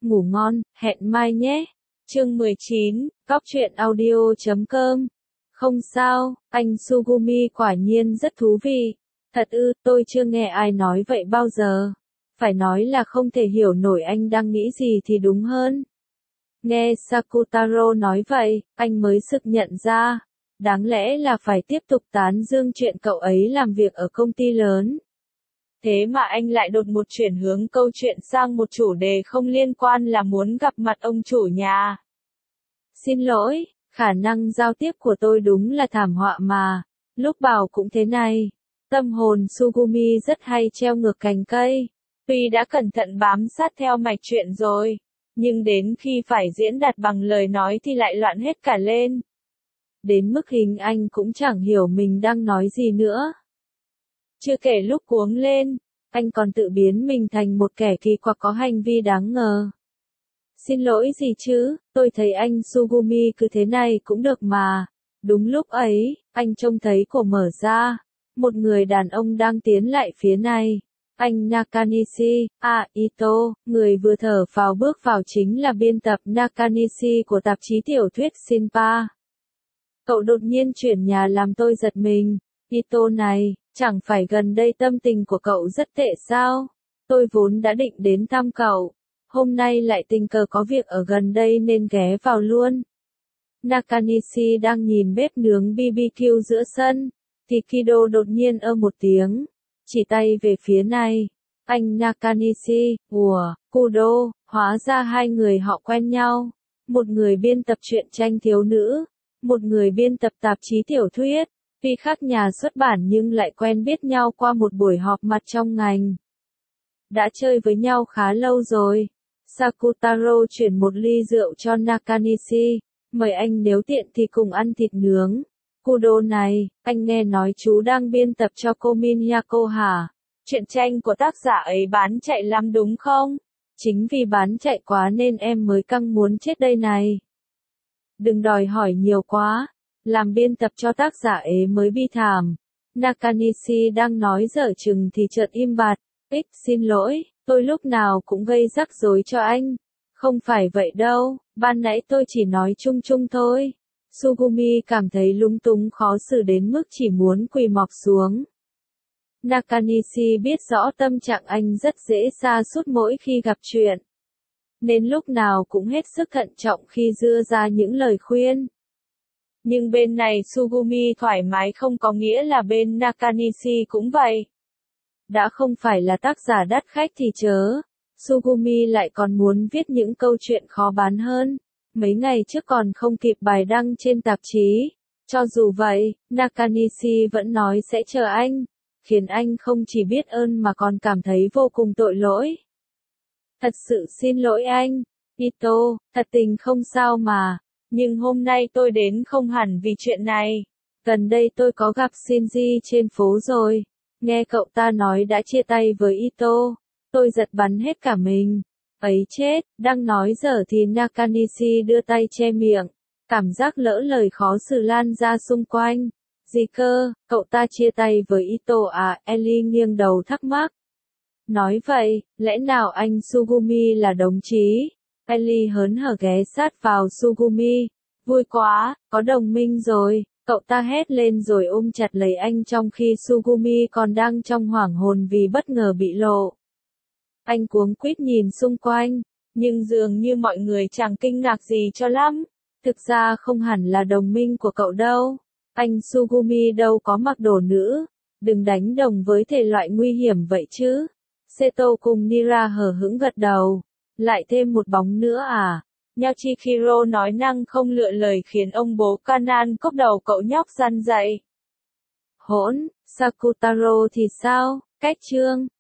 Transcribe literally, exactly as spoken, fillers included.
ngủ ngon, hẹn mai nhé. Chương mười chín, Cóc truyện audio chấm com. Không sao, anh Sugumi quả nhiên rất thú vị. Thật ư, tôi chưa nghe ai nói vậy bao giờ. Phải nói là không thể hiểu nổi anh đang nghĩ gì thì đúng hơn. Nghe Sakutaro nói vậy, anh mới sực nhận ra. Đáng lẽ là phải tiếp tục tán dương chuyện cậu ấy làm việc ở công ty lớn. Thế mà anh lại đột ngột chuyển hướng câu chuyện sang một chủ đề không liên quan là muốn gặp mặt ông chủ nhà. Xin lỗi, khả năng giao tiếp của tôi đúng là thảm họa mà. Lúc bảo cũng thế này. Tâm hồn Sugumi rất hay treo ngược cành cây. Tuy đã cẩn thận bám sát theo mạch chuyện rồi, nhưng đến khi phải diễn đạt bằng lời nói thì lại loạn hết cả lên. Đến mức hình anh cũng chẳng hiểu mình đang nói gì nữa. Chưa kể lúc cuống lên, anh còn tự biến mình thành một kẻ kỳ quặc có hành vi đáng ngờ. Xin lỗi gì chứ, tôi thấy anh Sugumi cứ thế này cũng được mà. Đúng lúc ấy, anh trông thấy cửa mở ra. Một người đàn ông đang tiến lại phía này. Anh Nakanishi, à Ito, người vừa thở phào bước vào chính là biên tập Nakanishi của tạp chí tiểu thuyết Shinpa. Cậu đột nhiên chuyển nhà làm tôi giật mình. Ito này, chẳng phải gần đây tâm tình của cậu rất tệ sao? Tôi vốn đã định đến thăm cậu. Hôm nay lại tình cờ có việc ở gần đây nên ghé vào luôn. Nakanishi đang nhìn bếp nướng bê bê kiu giữa sân. Thì Kido đột nhiên ơ một tiếng. Chỉ tay về phía này. Anh Nakanishi, ủa, Kudo, hóa ra hai người họ quen nhau. Một người biên tập truyện tranh thiếu nữ. Một người biên tập tạp chí tiểu thuyết. Tuy khác nhà xuất bản nhưng lại quen biết nhau qua một buổi họp mặt trong ngành. Đã chơi với nhau khá lâu rồi. Sakutaro chuyển một ly rượu cho Nakanishi. Mời anh nếu tiện thì cùng ăn thịt nướng. Kudo này, anh nghe nói chú đang biên tập cho Komin Yako hả? Truyện tranh của tác giả ấy bán chạy lắm đúng không? Chính vì bán chạy quá nên em mới căng muốn chết đây này. Đừng đòi hỏi nhiều quá. Làm biên tập cho tác giả ấy mới bi thảm. Nakanishi đang nói dở chừng thì chợt im bặt. Ích xin lỗi, tôi lúc nào cũng gây rắc rối cho anh. Không phải vậy đâu, ban nãy tôi chỉ nói chung chung thôi. Sugumi cảm thấy lúng túng khó xử đến mức chỉ muốn quỳ mọp xuống. Nakanishi biết rõ tâm trạng anh rất dễ sa sút mỗi khi gặp chuyện. Nên lúc nào cũng hết sức thận trọng khi đưa ra những lời khuyên. Nhưng bên này Sugumi thoải mái không có nghĩa là bên Nakanishi cũng vậy. Đã không phải là tác giả đắt khách thì chớ. Sugumi lại còn muốn viết những câu chuyện khó bán hơn. Mấy ngày trước còn không kịp bài đăng trên tạp chí. Cho dù vậy, Nakanishi vẫn nói sẽ chờ anh. Khiến anh không chỉ biết ơn mà còn cảm thấy vô cùng tội lỗi. Thật sự xin lỗi anh. Ito, thật tình không sao mà. Nhưng hôm nay tôi đến không hẳn vì chuyện này. Gần đây tôi có gặp Shinji trên phố rồi. Nghe cậu ta nói đã chia tay với Ito. Tôi giật bắn hết cả mình. Ấy chết, đang nói dở thì Nakanishi đưa tay che miệng. Cảm giác lỡ lời khó xử lan ra xung quanh. Gì cơ, cậu ta chia tay với Ito à? Ellie nghiêng đầu thắc mắc. Nói vậy, lẽ nào anh Sugumi là đồng chí? Ellie hớn hở ghé sát vào Sugumi. Vui quá, có đồng minh rồi. Cậu ta hét lên rồi ôm chặt lấy anh trong khi Sugumi còn đang trong hoảng hồn vì bất ngờ bị lộ. Anh cuống quýt nhìn xung quanh, nhưng dường như mọi người chẳng kinh ngạc gì cho lắm. Thực ra không hẳn là đồng minh của cậu đâu. Anh Sugumi đâu có mặc đồ nữ. Đừng đánh đồng với thể loại nguy hiểm vậy chứ. Seto cùng Nira hờ hững gật đầu. Lại thêm một bóng nữa à? Yachihiro nói năng không lựa lời khiến ông bố Kanan cốc đầu cậu nhóc răn dậy. Hỗn, Sakutaro thì sao? Cách chương